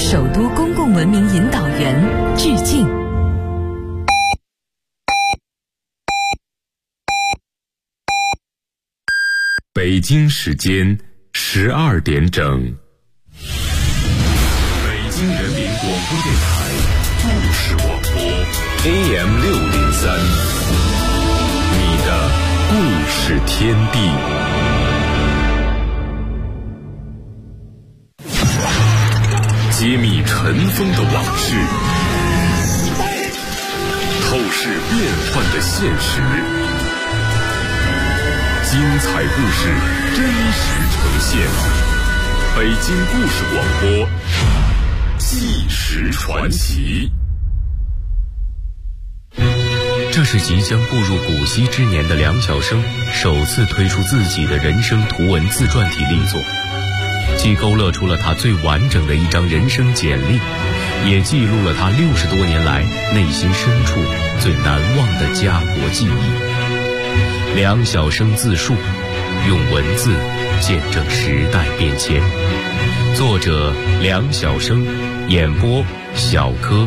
首都公共文明引导员致敬。 北京时间12点整，北京人民广播电台故事广播 AM603，你的故事天地。揭秘尘封的往事，透视变幻的现实，精彩故事真实呈现。北京故事广播，纪实传奇。 这是即将步入古稀之年的梁晓声首次推出自己的人生图文自传体力作，既勾勒出了他最完整的一张人生简历，也记录了他60多年来内心深处最难忘的家国记忆。梁晓声自述，用文字见证时代变迁。作者梁晓声，演播小柯。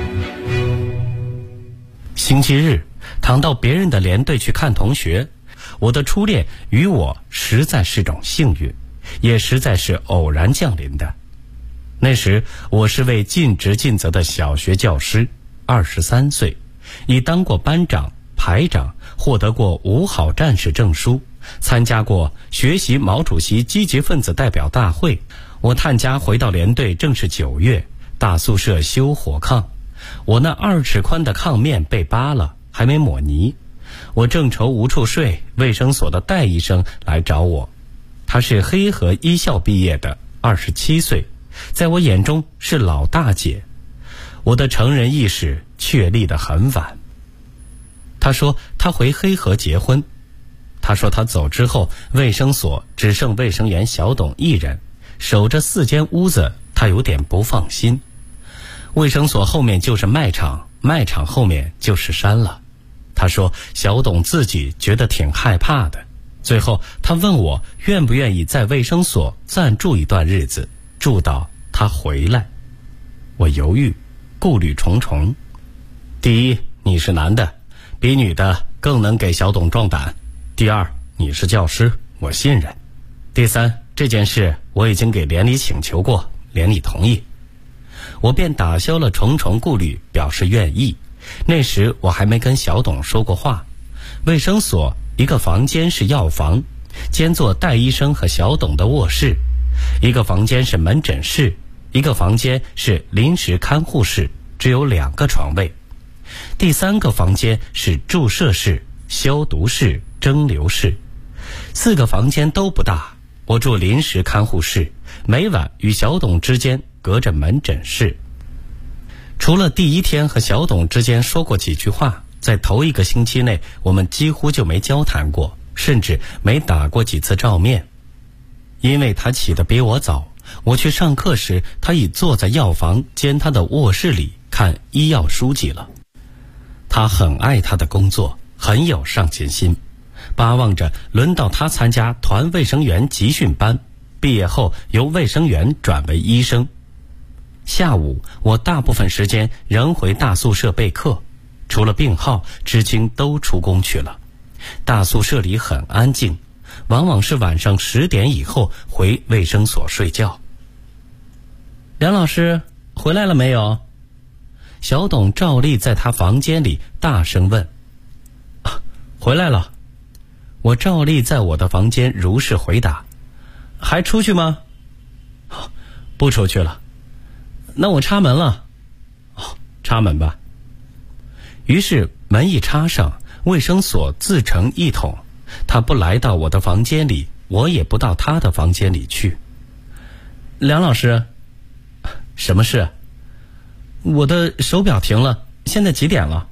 星期日，躺到别人的连队去看同学，我的初恋与我实在是种幸运，也实在是偶然降临的。那时我是位尽职尽责的小学教师，23岁，已当过班长、排长，获得过5好战士证书，参加过学习毛主席积极分子代表大会。我探家回到连队正是9月，大宿舍修火炕，我那2尺宽的炕面被扒了，还没抹泥。我正愁无处睡，卫生所的戴医生来找我。他是黑河医校毕业的，27岁，在我眼中是老大姐。我的成人意识确立得很晚。他说他回黑河结婚。他说他走之后，卫生所只剩卫生员小董一人，守着4间屋子，他有点不放心。卫生所后面就是卖场，卖场后面就是山了。他说小董自己觉得挺害怕的。最后他问我愿不愿意在卫生所暂住一段日子，住到他回来。我犹豫，顾虑重重。第一，你是男的，比女的更能给小董壮胆。第二，你是教师，我信任。第三，这件事我已经给连里请求过，连里同意。我便打消了重重顾虑，表示愿意。那时我还没跟小董说过话。卫生所一个房间是药房，兼做戴医生和小董的卧室；一个房间是门诊室，一个房间是临时看护室，只有2个床位；第3个房间是注射室、消毒室、蒸馏室。4个房间都不大，我住临时看护室，每晚与小董之间隔着门诊室。除了第1天和小董之间说过几句话，在头1个星期内我们几乎就没交谈过，甚至没打过几次照面。因为他起得比我早，我去上课时他已坐在药房兼他的卧室里看医药书籍了。他很爱他的工作，很有上进心，巴望着轮到他参加团卫生员集训班，毕业后由卫生员转为医生。下午我大部分时间仍回大宿舍备课，除了病号，知青都出工去了。大宿舍里很安静，往往是晚上10点以后回卫生所睡觉。梁老师回来了没有？小董照例在他房间里大声问。回来了。我照例在我的房间如实回答。还出去吗？不出去了。那我插门了。插门吧。于是门一插上，卫生所自成一统，他不来到我的房间里，我也不到他的房间里去。梁老师，什么事？我的手表停了，现在几点了？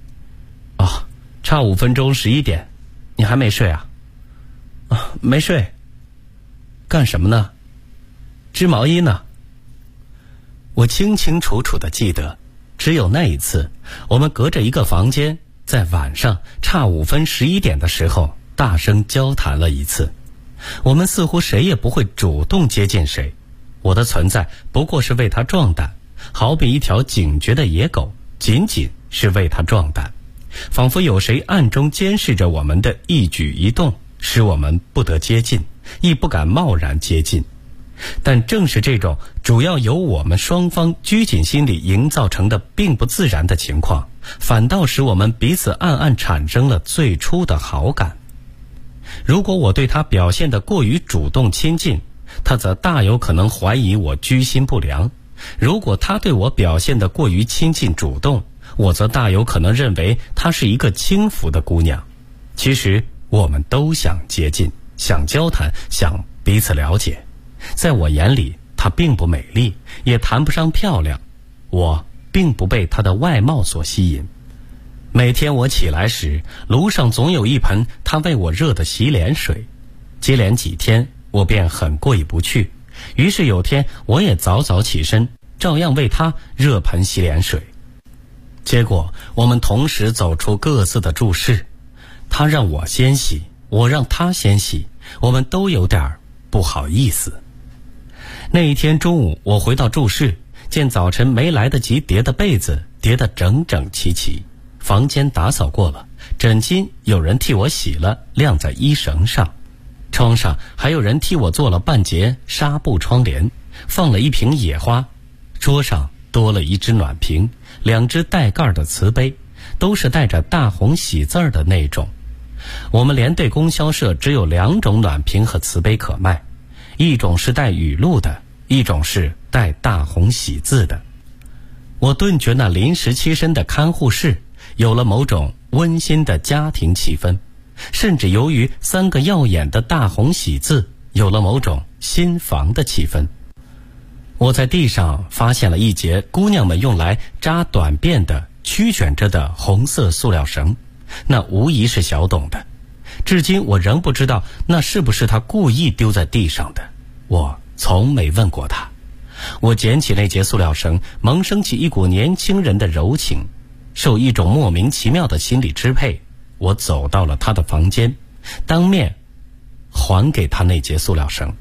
差5分钟11点，你还没睡啊？没睡。干什么呢？织毛衣呢。我清清楚楚地记得，只有那一次，我们隔着一个房间，在晚上差5分11点的时候大声交谈了一次。我们似乎谁也不会主动接近谁， 我的存在不过是为他壮胆，好比一条警觉的野狗，仅仅是为他壮胆，仿佛有谁暗中监视着我们的一举一动，使我们不得接近，亦不敢贸然接近。但正是这种主要由我们双方拘谨心理营造成的并不自然的情况，反倒使我们彼此暗暗产生了最初的好感。如果我对他表现得过于主动亲近，他则大有可能怀疑我居心不良；如果他对我表现得过于亲近主动，我则大有可能认为她是一个轻浮的姑娘。其实我们都想接近，想交谈，想彼此了解。在我眼里，她并不美丽，也谈不上漂亮，我并不被她的外貌所吸引。每天我起来时，炉上总有一盆她为我热的洗脸水，接连几天我便很过意不去，于是有天我也早早起身，照样为她热盆洗脸水。结果我们同时走出各自的住室，她让我先洗，我让她先洗，我们都有点不好意思。那一天中午，我回到住室，见早晨没来得及叠的被子叠得整整齐齐，房间打扫过了，枕巾有人替我洗了，晾在衣绳上，窗上还有人替我做了半截纱布窗帘，放了一瓶野花，桌上多了一只暖瓶，2只带盖的瓷杯，都是带着大红喜字儿的那种。我们连队供销社只有2种暖瓶和瓷杯可卖，一种是带语录的，一种是带大红喜字的。我顿觉那临时栖身的看护室有了某种温馨的家庭气氛，甚至由于3个耀眼的大红喜字，有了某种新房的气氛。我在地上发现了一截姑娘们用来扎短辫的曲卷着的红色塑料绳，那无疑是小董的，至今我仍不知道那是不是他故意丢在地上的，我从没问过他。我捡起那截塑料绳，萌生起一股年轻人的柔情，受一种莫名其妙的心理支配，我走到了他的房间，当面还给他那截塑料绳。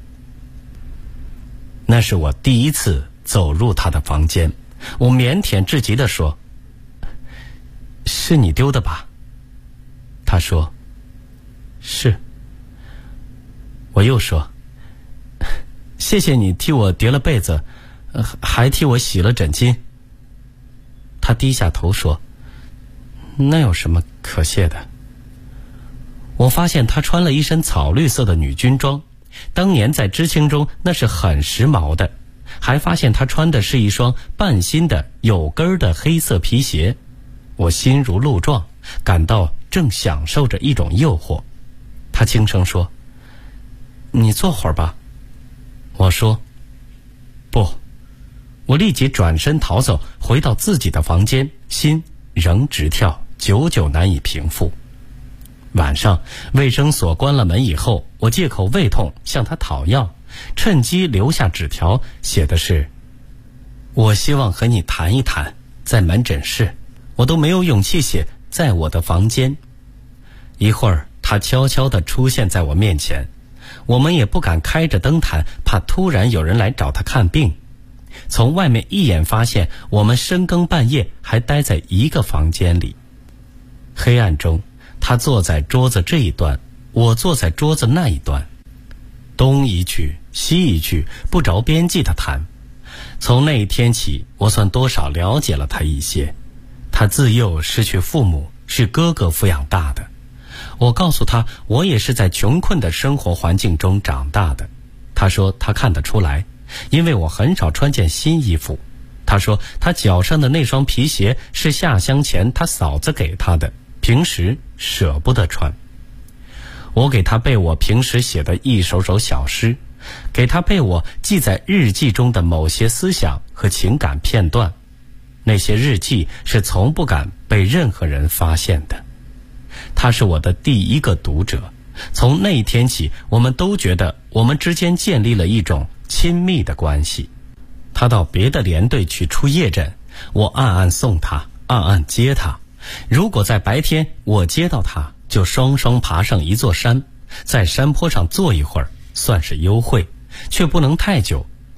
那是我第一次走入他的房间，我腼腆至极地说：“是你丢的吧？”他说：“是。”我又说：“谢谢你替我叠了被子，还替我洗了枕巾。”他低下头说：“那有什么可谢的？”我发现他穿了一身草绿色的女军装，当年在知青中那是很时髦的，还发现他穿的是一双半新的有跟的黑色皮鞋。我心如鹿撞，感到正享受着一种诱惑。他轻声说：“你坐会儿吧。”我说：“不。”我立即转身逃走，回到自己的房间，心仍直跳，久久难以平复。晚上卫生所关了门以后，我借口胃痛向他讨药，趁机留下纸条，写的是：“我希望和你谈一谈，在门诊室。”我都没有勇气写在我的房间。一会儿他悄悄地出现在我面前，我们也不敢开着灯谈，怕突然有人来找他看病。从外面一眼发现我们深更半夜还待在一个房间里。黑暗中，他坐在桌子这一端，我坐在桌子那一端，东一句西一句，不着边际地谈。从那一天起，我算多少了解了他一些。他自幼失去父母，是哥哥抚养大的。我告诉他，我也是在穷困的生活环境中长大的。他说他看得出来，因为我很少穿件新衣服。他说他脚上的那双皮鞋是下乡前他嫂子给他的，平时舍不得穿。我给他背我平时写的一首首小诗，给他背我记在日记中的某些思想和情感片段。那些日记是从不敢被任何人发现的。他是我的第一个读者，从那一天起，我们都觉得我们之间建立了一种亲密的关系。他到别的连队去出夜诊，我暗暗送他，暗暗接他。如果在白天我接到他，就双双爬上一座山，在山坡上坐一会儿，算是幽会，却不能太久，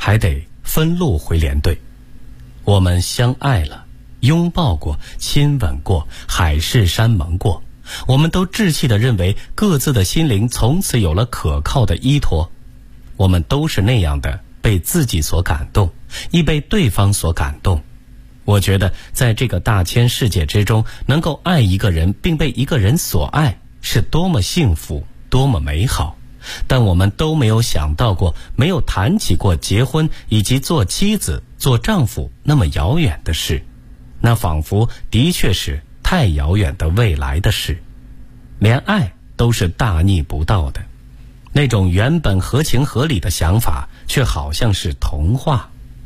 还得分路回连队。我们相爱了，拥抱过，亲吻过，海誓山盟过，我们都志气地认为各自的心灵从此有了可靠的依托。我们都是那样的被自己所感动，亦被对方所感动。我觉得在这个大千世界之中，能够爱一个人并被一个人所爱，是多么幸福，多么美好。但我们都没有想到过，没有谈起过结婚以及做妻子做丈夫那么遥远的事，那仿佛的确是太遥远的未来的事。连爱都是大逆不道的，那种原本合情合理的想法却好像是童话。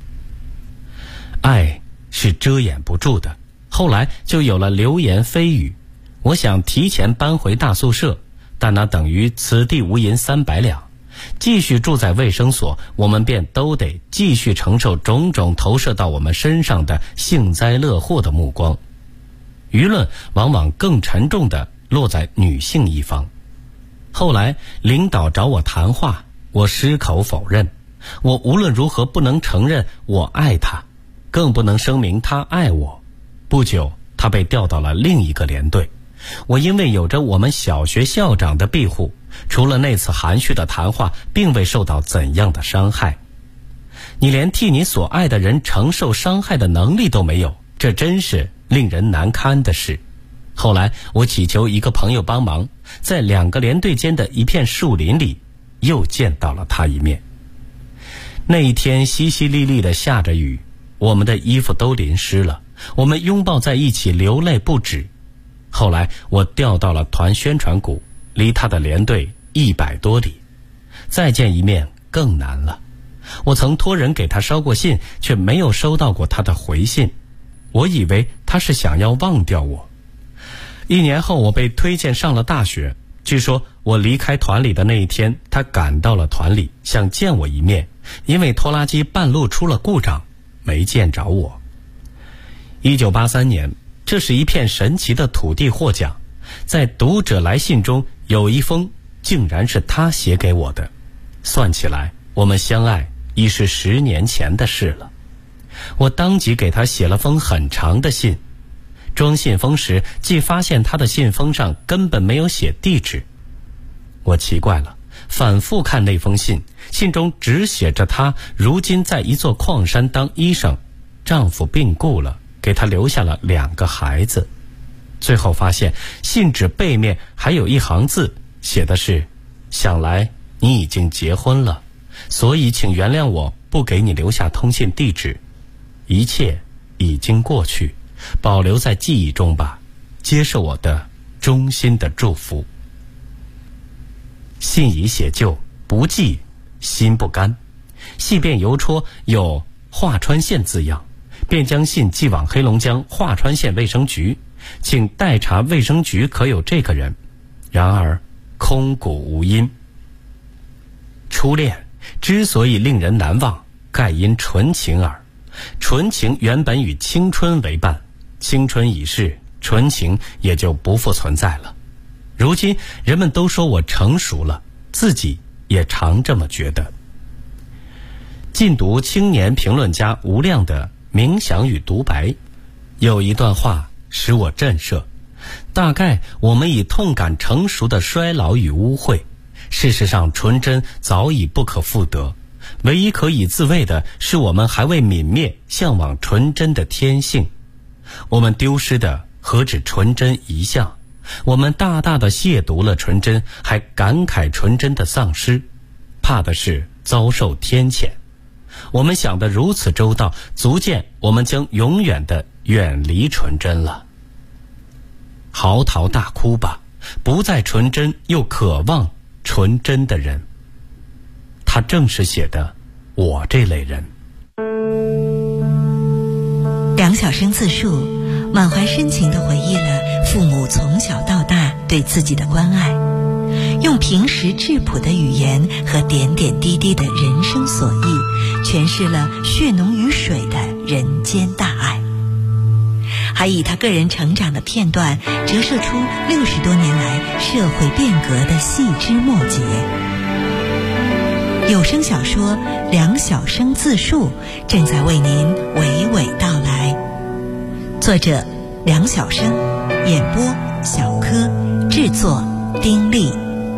爱是遮掩不住的，后来就有了流言蜚语。我想提前搬回大宿舍，但那等于此地无银300两，继续住在卫生所，我们便都得继续承受种种投射到我们身上的幸灾乐祸的目光。舆论往往更沉重地落在女性一方。后来领导找我谈话，我矢口否认。我无论如何不能承认我爱他，更不能声明他爱我。不久他被调到了另一个连队。我因为有着我们小学校长的庇护，除了那次含蓄的谈话，并未受到怎样的伤害。你连替你所爱的人承受伤害的能力都没有，这真是令人难堪的事。后来我祈求一个朋友帮忙，在2个连队间的一片树林里又见到了他一面。那一天淅淅沥沥地下着雨，我们的衣服都淋湿了，我们拥抱在一起，流泪不止。后来我调到了团宣传股，离他的连队100多里，再见一面更难了。我曾托人给他捎过信，却没有收到过他的回信。我以为他是想要忘掉我。1年后我被推荐上了大学，据说我离开团里的那一天，他赶到了团里，想见我一面，因为拖拉机半路出了故障，没见着我。1983年，这是一片神奇的土地获奖，在读者来信中有一封竟然是他写给我的。算起来，我们相爱已是10年前的事了。我当即给他写了封很长的信，装信封时既发现他的信封上根本没有写地址。我奇怪了，反复看那封信，信中只写着他如今在一座矿山当医生，丈夫病故了，给他留下了2个孩子。最后发现信纸背面还有一行字，写的是：想来你已经结婚了，所以请原谅我不给你留下通信地址。一切已经过去，保留在记忆中吧，接受我的衷心的祝福。信已写就，不寄心不甘。信便邮戳有华川县字样，便将信寄往黑龙江华川县卫生局，请代查卫生局可有这个人。然而空谷无音。初恋之所以令人难忘，盖因纯情耳。纯情原本与青春为伴，青春已逝，纯情也就不复存在了。如今人们都说我成熟了，自己也常这么觉得。近读青年评论家吴亮的冥想与独白，有一段话使我震慑。大概我们已痛感成熟的衰老与污秽，事实上纯真早已不可复得，唯一可以自卫的是我们还未泯灭向往纯真的天性。我们丢失的何止纯真一项，我们大大的亵渎了纯真，还感慨纯真的丧失，怕的是遭受天谴。我们想得如此周到，足见我们将永远的远离纯真了。嚎啕大哭吧，不再纯真又渴望纯真的人。他正是写的我这类人。 梁晓声自述，满怀深情地回忆了父母从小到大对自己的关爱，用平实质朴的语言和点点滴滴的人生所忆，诠释了血浓于水的人间大爱，还以他个人成长的片段折射出60多年来社会变革的细枝末节。 有声小说梁晓声自述正在为您娓娓道来。作者梁晓声，演播小柯，制作丁力。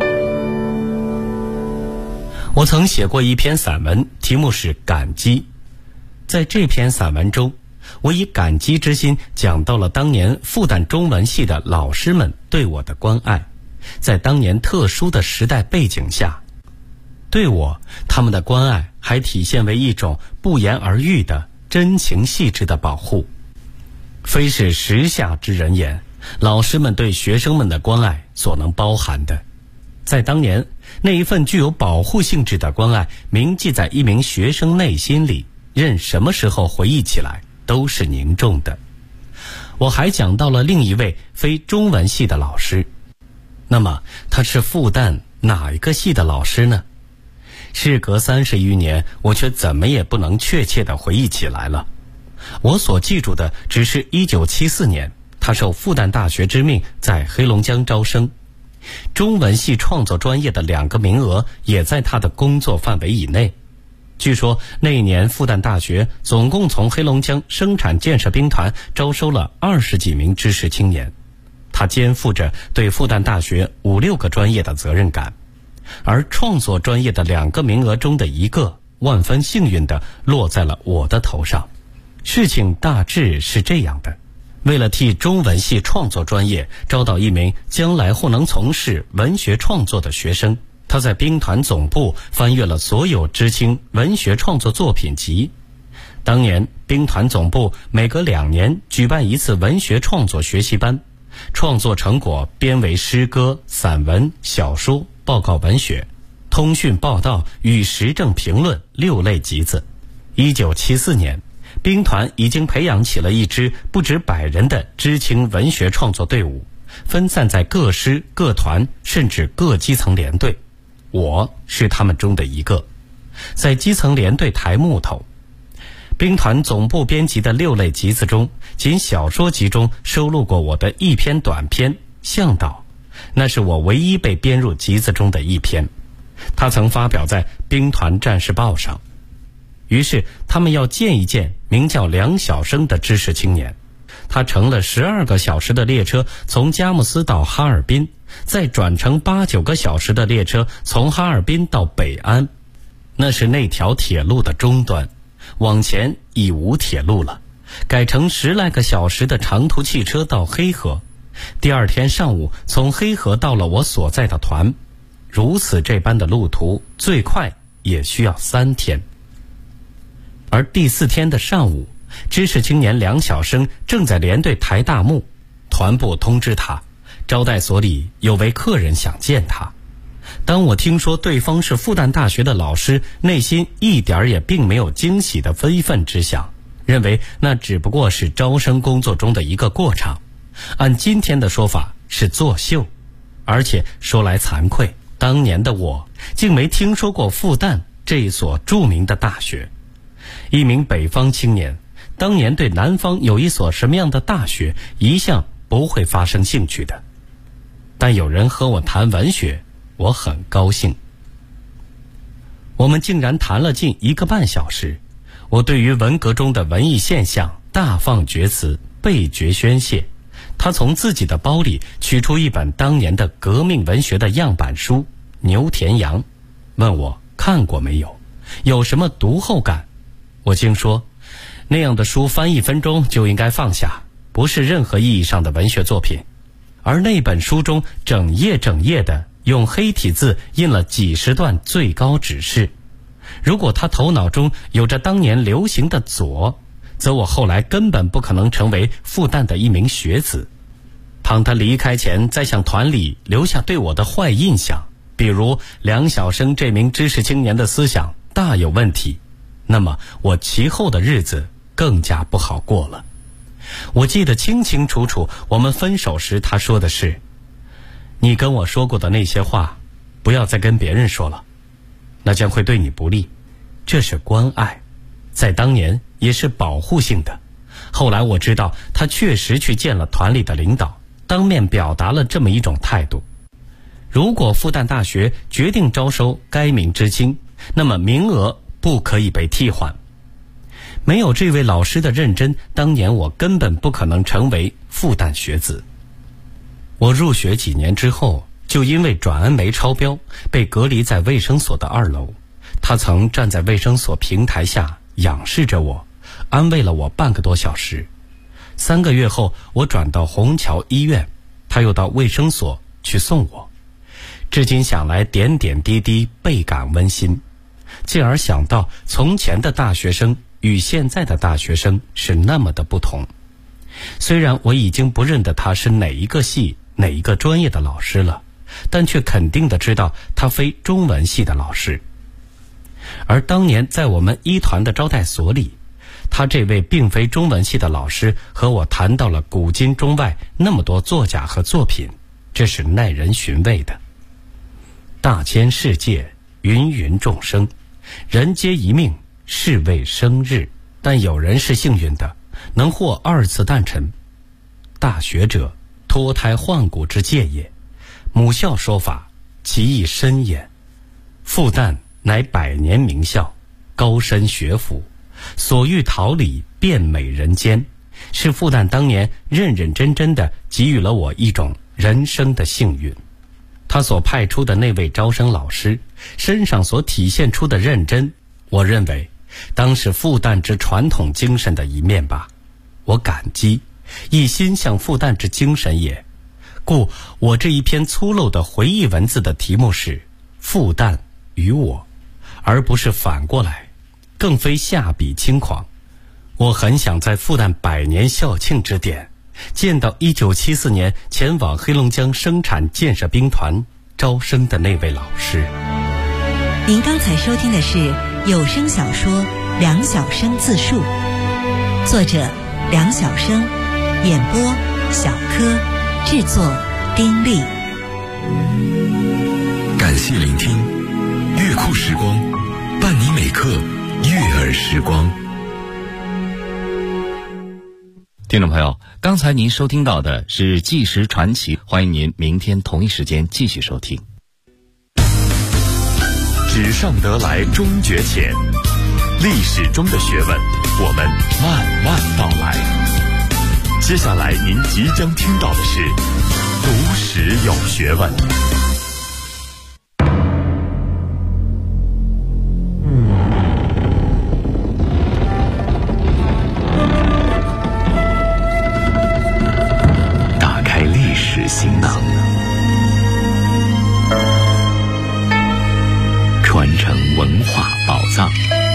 我曾写过一篇散文，题目是《感激》。在这篇散文中，我以感激之心讲到了当年复旦中文系的老师们对我的关爱，在当年特殊的时代背景下，对我他们的关爱还体现为一种不言而喻的真情细致的保护。非是时下之人言，老师们对学生们的关爱所能包含的。在当年，那一份具有保护性质的关爱铭记在一名学生内心里，任什么时候回忆起来都是凝重的。我还讲到了另一位非中文系的老师，那么他是复旦哪一个系的老师呢？事隔30余年，我却怎么也不能确切地回忆起来了。我所记住的只是1974年，他受复旦大学之命在黑龙江招生，中文系创作专业的2个名额也在他的工作范围以内。据说那一年复旦大学总共从黑龙江生产建设兵团招收了20几名知识青年，他肩负着对复旦大学5、6个专业的责任感，而创作专业的2个名额中的1个万分幸运地落在了我的头上。事情大致是这样的，为了替中文系创作专业招到一名将来或能从事文学创作的学生，他在兵团总部翻阅了所有知青文学创作作品集。当年兵团总部每隔2年举办一次文学创作学习班，创作成果编为诗歌、散文、小说、报告文学、通讯报道与时政评论6类集子。1974年，兵团已经培养起了一支不止100人的知青文学创作队伍，分散在各师、各团，甚至各基层连队。我是他们中的一个，在基层连队抬木头。兵团总部编辑的6类集子中，仅小说集中收录过我的一篇短篇《向导》，那是我唯一被编入集子中的一篇。它曾发表在兵团战士报上。于是他们要见一见名叫梁晓声的知识青年。他乘了12个小时的列车从佳木斯到哈尔滨，再转乘8、9个小时的列车从哈尔滨到北安。那是那条铁路的终端，往前已无铁路了，改成10来个小时的长途汽车到黑河。第2天上午从黑河到了我所在的团，如此这般的路途最快也需要3天。而第4天的上午，知识青年梁晓声正在连队抬大木，团部通知他，招待所里有位客人想见他。当我听说对方是复旦大学的老师，内心一点也并没有惊喜的悲愤之想，认为那只不过是招生工作中的一个过场，按今天的说法是作秀。而且说来惭愧，当年的我竟没听说过复旦这一所著名的大学。一名北方青年，当年对南方有一所什么样的大学一向不会发生兴趣的，但有人和我谈文学，我很高兴。我们竟然谈了近1个半小时，我对于文革中的文艺现象大放厥词，倍觉宣泄。他从自己的包里取出一本当年的革命文学的样板书《牛田洋》，问我看过没有，有什么读后感。我竟说，那样的书翻1分钟就应该放下，不是任何意义上的文学作品。而那本书中整页的用黑体字印了几10段最高指示，如果他头脑中有着当年流行的左，则我后来根本不可能成为复旦的一名学子。倘他离开前再向团里留下对我的坏印象，比如梁晓声这名知识青年的思想大有问题，那么我其后的日子更加不好过了。我记得清清楚楚，我们分手时他说的是，你跟我说过的那些话不要再跟别人说了，那将会对你不利，这是关爱，在当年也是保护性的。后来我知道他确实去见了团里的领导，当面表达了这么一种态度。如果复旦大学决定招收该名知青， 那么名额不可以被替换。没有这位老师的认真，当年我根本不可能成为复旦学子。我入学几年之后，就因为转氨酶超标，被隔离在卫生所的2楼。他曾站在卫生所平台下仰视着我，安慰了我半个多小时。3个月后，我转到虹桥医院，他又到卫生所去送我。至今想来，点点滴滴倍感温馨，进而想到从前的大学生与现在的大学生是那么的不同。虽然我已经不认得他是哪一个系哪一个专业的老师了，但却肯定的知道他非中文系的老师。而当年在我们一团的招待所里，他这位并非中文系的老师和我谈到了古今中外那么多作家和作品，这是耐人寻味的。大千世界，芸芸众生，人皆一命，是为生日。但有人是幸运的，能获2次诞辰。大学者，脱胎换骨之戒也。母校说法，其意深也。复旦乃100年名校，高深学府，所欲桃李，遍美人间，是复旦当年认认真真的给予了我一种人生的幸运。他所派出的那位招生老师身上所体现出的认真，我认为当是复旦之传统精神的一面吧。我感激，一心向复旦之精神也。故我这一篇粗陋的回忆文字的题目是复旦与我，而不是反过来，更非下笔轻狂。我很想在复旦100年校庆之点见到1974年前往黑龙江生产建设兵团招生的那位老师。 您刚才收听的是有声小说《梁晓声自述》，作者梁晓声，演播小柯，制作丁力。 感谢聆听，乐库时光，伴你每刻悦耳时光。 听众朋友，刚才您收听到的是纪实传奇，欢迎您明天同一时间继续收听。 纸上得来终觉浅，历史中的学问，我们慢慢道来。接下来您即将听到的是读史有学问。 打开历史行囊，传承文化宝藏。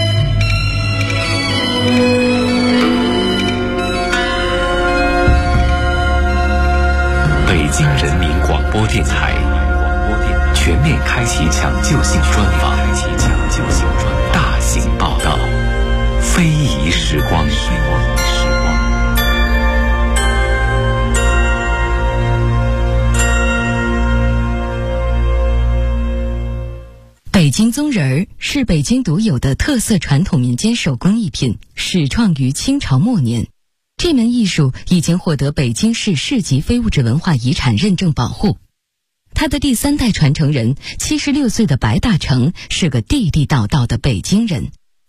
北京人民广播电台全面开启抢救性专访，大型报道，非遗时光。 北京宗人儿是北京独有的特色传统民间手工艺品，始创于清朝末年。这门艺术已经获得北京市市级非物质文化遗产认证保护。他的第3代传承人76岁的白大成是个地地道道的北京人。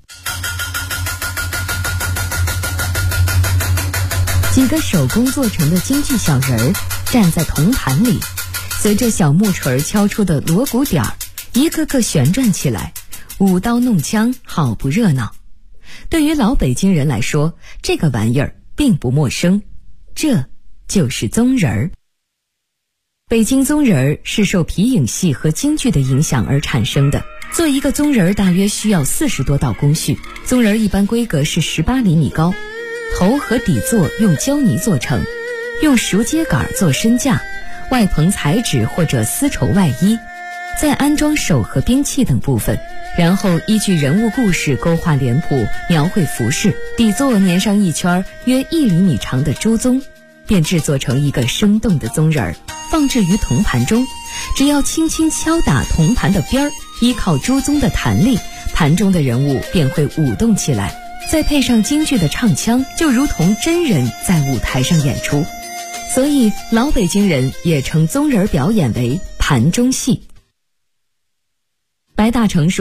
几个手工做成的京剧小人儿站在铜盘里，随着小木锤敲出的锣鼓点儿，一个个旋转起来，舞刀弄枪，好不热闹。对于老北京人来说，这个玩意儿并不陌生，这就是宗人儿。北京宗人儿是受皮影戏和京剧的影响而产生的。做一个宗人儿大约需要40多道工序，宗人儿一般规格是18厘米高，头和底座用胶泥做成，用熟秸秆做身架，外棚彩纸或者丝绸外衣，再安装手和兵器等部分，然后依据人物故事勾画脸谱，描绘服饰，底座粘上一圈约1厘米长的猪鬃，便制作成一个生动的宗人儿，放置于铜盘中。只要轻轻敲打铜盘的边儿，依靠猪鬃的弹力，盘中的人物便会舞动起来，再配上京剧的唱腔，就如同真人在舞台上演出。所以老北京人也称宗人表演为盘中戏。白大成说，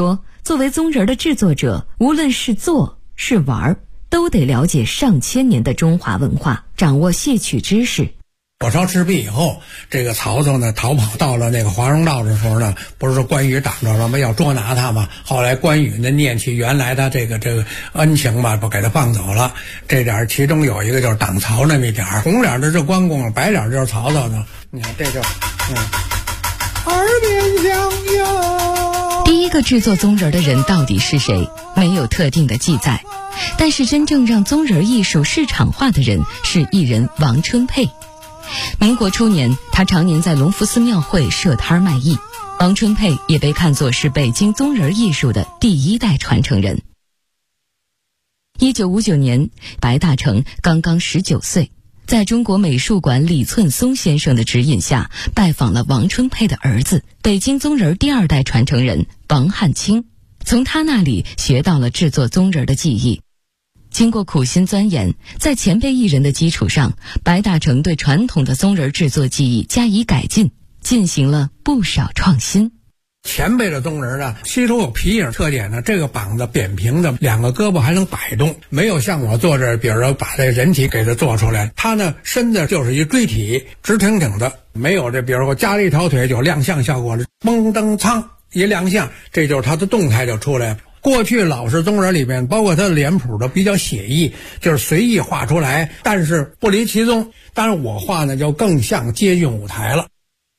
作为棕仁的制作者，无论是做是玩，都得了解上千年的中华文化，掌握戏曲知识。 火烧赤壁以后，这个曹操呢逃跑到了那个华容道的时候呢，不是说关羽挡着了吗？要捉拿他嘛。后来关羽呢念起原来的这个恩情吧，不给他放走了。这点其中有一个就是挡曹那么一点，红脸的是关公，白脸就是曹操呢。你看这就耳边响哟。 第一个制作棕仁的人到底是谁？没有特定的记载，但是真正让棕仁艺术市场化的人是艺人王春佩。民国初年，他常年在隆福寺庙会设摊卖艺。王春佩也被看作是北京棕仁艺术的第一代传承人。1959年，白大成刚刚19岁，在中国美术馆李寸松先生的指引下，拜访了王春佩的儿子，北京棕仁第二代传承人王汉卿，从他那里学到了制作棕仁的技艺。经过苦心钻研，在前辈艺人的基础上，白大成对传统的棕仁制作技艺加以改进，进行了不少创新。 前辈的棕仁呢，其中有皮影特点呢，这个膀子扁平的，两个胳膊还能摆动，没有像我做这，比如说把这人体给它做出来，它呢身子就是一锥体，直挺挺的，没有这，比如说加了一条腿有亮相效果了，嘣噔苍一亮相，这就是它的动态就出来了。过去老式棕仁里面，包括它的脸谱都比较写意，就是随意画出来，但是不离其宗。当然我画呢就更像接近舞台了。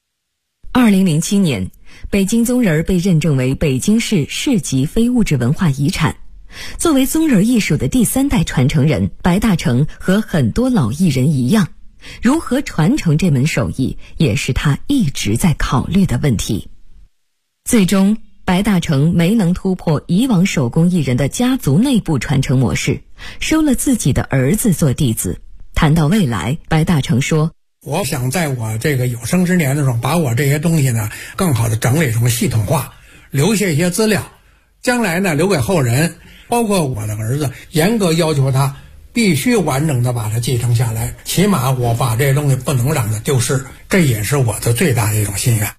2007年，北京棕仁被认证为北京市市级非物质文化遗产。作为棕仁艺术的第三代传承人，白大成和很多老艺人一样，如何传承这门手艺，也是他一直在考虑的问题。最终，白大成没能突破以往手工艺人的家族内部传承模式，收了自己的儿子做弟子。谈到未来，白大成说， 我想在我这个有生之年的时候，把我这些东西呢更好的整理成系统化，留下一些资料，将来呢留给后人，包括我的儿子，严格要求他必须完整的把它继承下来，起码我把这些东西不能让它丢失，这也是我的最大的一种心愿。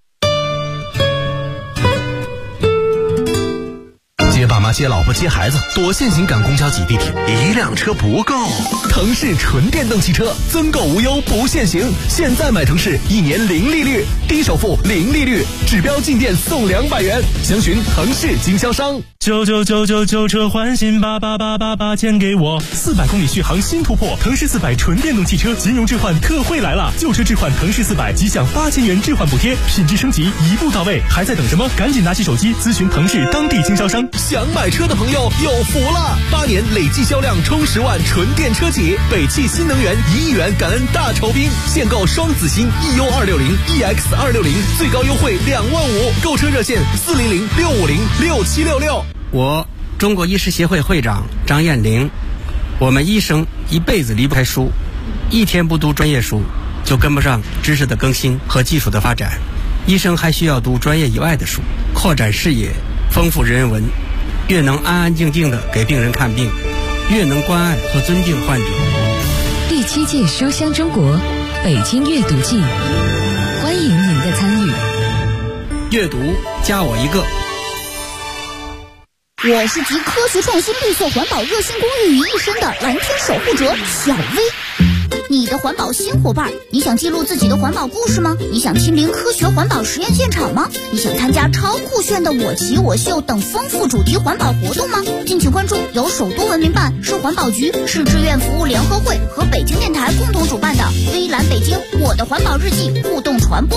接爸妈接老婆接孩子，多限行赶公交挤地铁，一辆车不够。腾势纯电动汽车，增购无忧不限行，现在买腾势1年0利率，低首付0利率，指标进店送200元，详询腾势经销商。 99999车换新88888钱给我，400公里续航新突破，腾势400纯电动汽车金融置换特惠来了，旧车置换腾势400即享8000元置换补贴，品质升级一步到位，还在等什么？赶紧拿起手机咨询腾势当地经销商。 想买车的朋友有福了，8年累计销量冲10万纯电车企，北汽新能源1亿元感恩大酬宾，现购双子星 EU260、EX260，最高优惠2万5，购车热线400-650-6766。 我中国医师协会会长张艳玲，我们医生一辈子离不开书，一天不读专业书就跟不上知识的更新和技术的发展。医生还需要读专业以外的书，扩展视野，丰富人文，越能安安静静地给病人看病，越能关爱和尊敬患者。 第7届书香中国北京阅读季，欢迎您的参与。 阅读加我一个。 我是集科学创新绿色环保热心公益于一身的蓝天守护者小薇。你的环保新伙伴，你想记录自己的环保故事吗？你想亲临科学环保实验现场吗？你想参加超酷炫的我骑我秀等丰富主题环保活动吗？敬请关注由首都文明办、市环保局、市志愿服务联合会和北京电台共同主办的微蓝北京我的环保日记互动传播